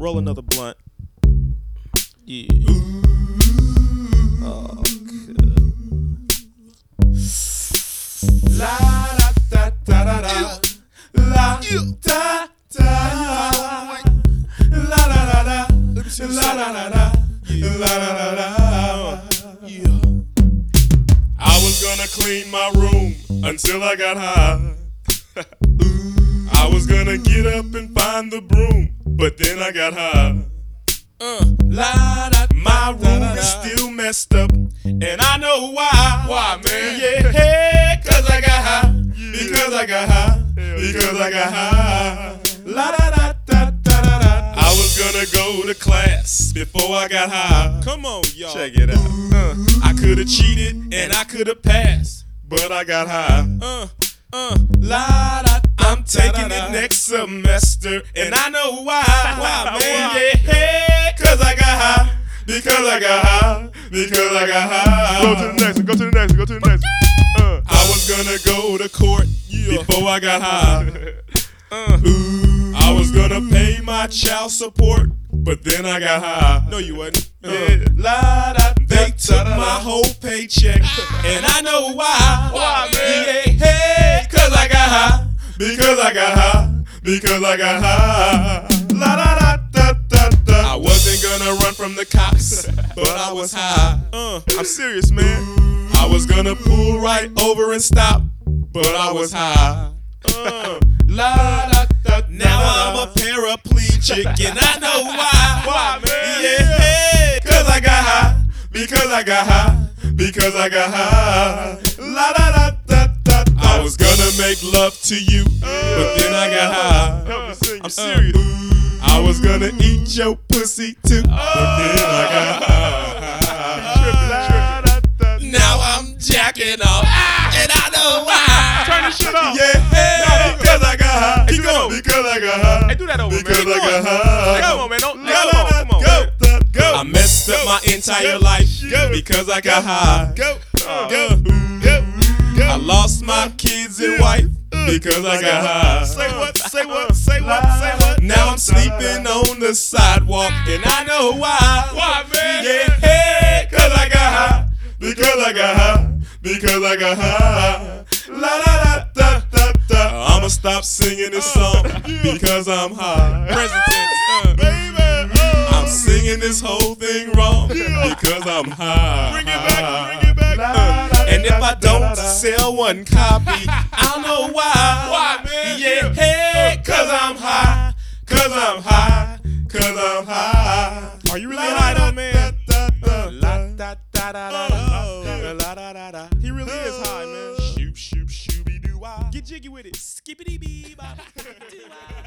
Roll another blunt. Yeah. Oh, good. La da da da da da. La da da. La da da da. La da da da. La da da da. Yeah. I was gonna clean my room until I got high. I was gonna get up and find the broom, but then I got high. My room is still messed up, and I know why. Why, man? Yeah, cause I got high. Because I got high. Because I got high. La da da da da da da. I was gonna go to class before I got high. Come on, y'all. Check it out. I could've cheated and I could've passed, but I got high. La da. I'm taking it next semester, and I know why. Why, man? Yeah, cause I got high. Because I got high. Because I got high. Go to the next one. Go to the next one. Go to the next one. I was gonna go to court before I got high. I was gonna pay my child support, but then I got high. No, you wasn't. La da. They took my whole paycheck, and I know why. Why, man? Yeah, cause I got high. Because I got high. Because I got high. La da da da da da. I wasn't gonna run from the cops, but I was high. I'm serious, man. I was gonna pull right over and stop, but I was high. La da da. Now I'm a paraplegic, and I know why. Why, man? Yeah, cause I got high. Because I got high. Because I got high. La da da da da. I was gonna make love to you, but then I got high. Help me sing. I'm serious. I was gonna eat your pussy too, but then I got high. Now I'm jacking off, and I know why. Turn this shit off. Yeah, because I got high. Keep going. Because I got high. Hey, do that over, Because man. I got high. Come on, man. Don't, Go, come on. go, go. I messed up my entire life because I got high. Go. I lost my kids and wife because I got high. Say what? Say what? Say what? Say what? Now I'm sleeping on the sidewalk, and I know why. Why, man? Yeah, cause I got high. Because I got high. Because I got high. La da da da da da. I'ma stop singing this song because I'm high. Present tense. Baby, I'm singing this whole thing wrong because I'm high. Bring it back. Bring it back. And if I don't sell one copy, I'll know why. Why, man? Yeah, cause I'm high. Cause I'm high. Cause I'm high. Are you really high though, man? La da da da da La da da da. He really is high, man. Shoop shoop shooby doo wah. Get jiggy with it. Skippity bee bop.